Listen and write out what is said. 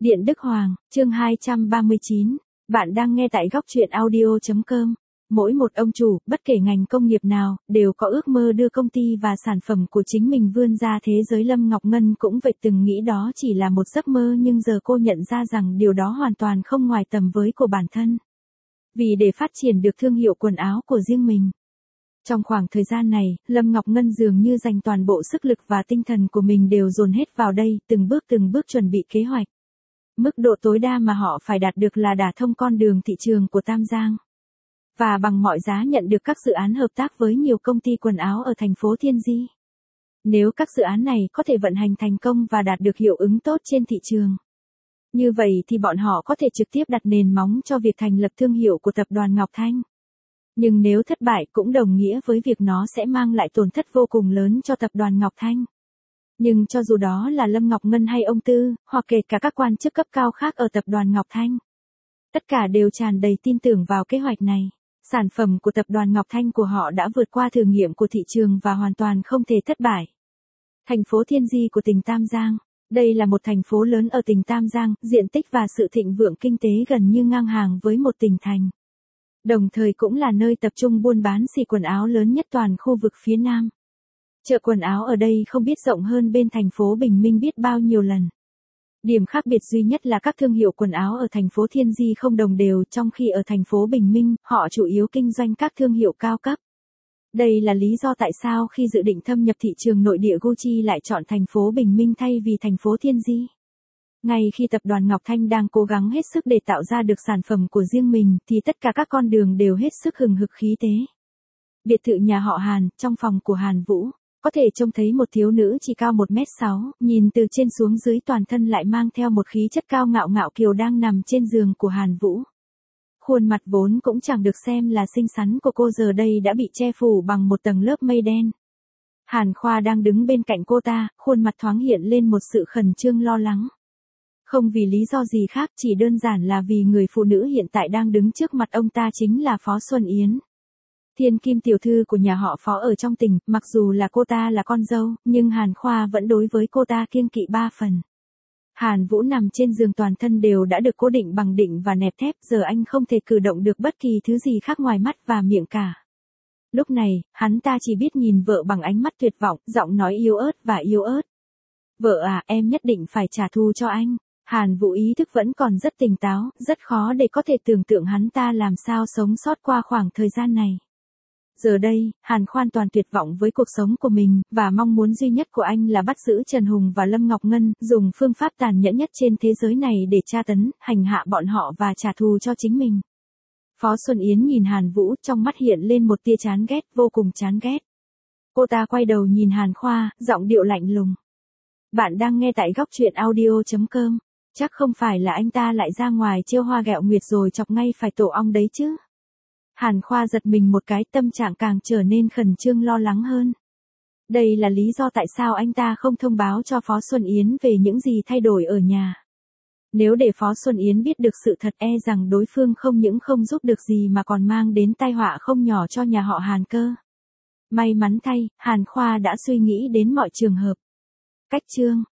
Điện Đức Hoàng, chương 239. Bạn đang nghe tại góc truyện audio.com. Mỗi một ông chủ, bất kể ngành công nghiệp nào, đều có ước mơ đưa công ty và sản phẩm của chính mình vươn ra thế giới. Lâm Ngọc Ngân cũng vậy, từng nghĩ đó chỉ là một giấc mơ, nhưng giờ cô nhận ra rằng điều đó hoàn toàn không ngoài tầm với của bản thân. Vì để phát triển được thương hiệu quần áo của riêng mình. Trong khoảng thời gian này, Lâm Ngọc Ngân dường như dành toàn bộ sức lực và tinh thần của mình đều dồn hết vào đây, từng bước chuẩn bị kế hoạch. Mức độ tối đa mà họ phải đạt được là đả thông con đường thị trường của Tam Giang. Và bằng mọi giá nhận được các dự án hợp tác với nhiều công ty quần áo ở thành phố Thiên Di. Nếu các dự án này có thể vận hành thành công và đạt được hiệu ứng tốt trên thị trường, như vậy thì bọn họ có thể trực tiếp đặt nền móng cho việc thành lập thương hiệu của tập đoàn Ngọc Thanh. Nhưng nếu thất bại cũng đồng nghĩa với việc nó sẽ mang lại tổn thất vô cùng lớn cho tập đoàn Ngọc Thanh. Nhưng cho dù đó là Lâm Ngọc Ngân hay ông Tư, hoặc kể cả các quan chức cấp cao khác ở tập đoàn Ngọc Thanh, tất cả đều tràn đầy tin tưởng vào kế hoạch này. Sản phẩm của tập đoàn Ngọc Thanh của họ đã vượt qua thử nghiệm của thị trường và hoàn toàn không thể thất bại. Thành phố Thiên Di của tỉnh Tam Giang. Đây là một thành phố lớn ở tỉnh Tam Giang, diện tích và sự thịnh vượng kinh tế gần như ngang hàng với một tỉnh thành. Đồng thời cũng là nơi tập trung buôn bán xỉ quần áo lớn nhất toàn khu vực phía Nam. Chợ quần áo ở đây không biết rộng hơn bên thành phố Bình Minh biết bao nhiêu lần. Điểm khác biệt duy nhất là các thương hiệu quần áo ở thành phố Thiên Di không đồng đều, trong khi ở thành phố Bình Minh, họ chủ yếu kinh doanh các thương hiệu cao cấp. Đây là lý do tại sao khi dự định thâm nhập thị trường nội địa, Gucci lại chọn thành phố Bình Minh thay vì thành phố Thiên Di. Ngay khi tập đoàn Ngọc Thanh đang cố gắng hết sức để tạo ra được sản phẩm của riêng mình, thì tất cả các con đường đều hết sức hừng hực khí thế. Biệt thự nhà họ Hàn, trong phòng của Hàn Vũ, có thể trông thấy một thiếu nữ chỉ cao 1m6, nhìn từ trên xuống dưới toàn thân lại mang theo một khí chất cao ngạo ngạo kiều đang nằm trên giường của Hàn Vũ. Khuôn mặt vốn cũng chẳng được xem là xinh xắn của cô giờ đây đã bị che phủ bằng một tầng lớp mây đen. Hàn Khoa đang đứng bên cạnh cô ta, khuôn mặt thoáng hiện lên một sự khẩn trương lo lắng. Không vì lý do gì khác, chỉ đơn giản là vì người phụ nữ hiện tại đang đứng trước mặt ông ta chính là Phó Xuân Yến. Thiên kim tiểu thư của nhà họ Phó ở trong tỉnh, mặc dù là cô ta là con dâu, nhưng Hàn Khoa vẫn đối với cô ta kiêng kỵ 3 phần. Hàn Vũ nằm trên giường toàn thân đều đã được cố định bằng đỉnh và nẹp thép, giờ anh không thể cử động được bất kỳ thứ gì khác ngoài mắt và miệng cả. Lúc này, hắn ta chỉ biết nhìn vợ bằng ánh mắt tuyệt vọng, giọng nói yếu ớt và yếu ớt. Vợ à, em nhất định phải trả thù cho anh. Hàn Vũ ý thức vẫn còn rất tỉnh táo, rất khó để có thể tưởng tượng hắn ta làm sao sống sót qua khoảng thời gian này. Giờ đây, Hàn Khoan toàn tuyệt vọng với cuộc sống của mình, và mong muốn duy nhất của anh là bắt giữ Trần Hùng và Lâm Ngọc Ngân, dùng phương pháp tàn nhẫn nhất trên thế giới này để tra tấn, hành hạ bọn họ và trả thù cho chính mình. Phó Xuân Yến nhìn Hàn Vũ, trong mắt hiện lên một tia chán ghét, vô cùng chán ghét. Cô ta quay đầu nhìn Hàn Khoa, giọng điệu lạnh lùng. Bạn đang nghe tại góc truyện audio.com. Chắc không phải là anh ta lại ra ngoài trêu hoa ghẹo nguyệt rồi chọc ngay phải tổ ong đấy chứ. Hàn Khoa giật mình một cái, tâm trạng càng trở nên khẩn trương lo lắng hơn. Đây là lý do tại sao anh ta không thông báo cho Phó Xuân Yến về những gì thay đổi ở nhà. Nếu để Phó Xuân Yến biết được sự thật, rằng đối phương không những không giúp được gì mà còn mang đến tai họa không nhỏ cho nhà họ Hàn cơ. May mắn thay, Hàn Khoa đã suy nghĩ đến mọi trường hợp. Cách chương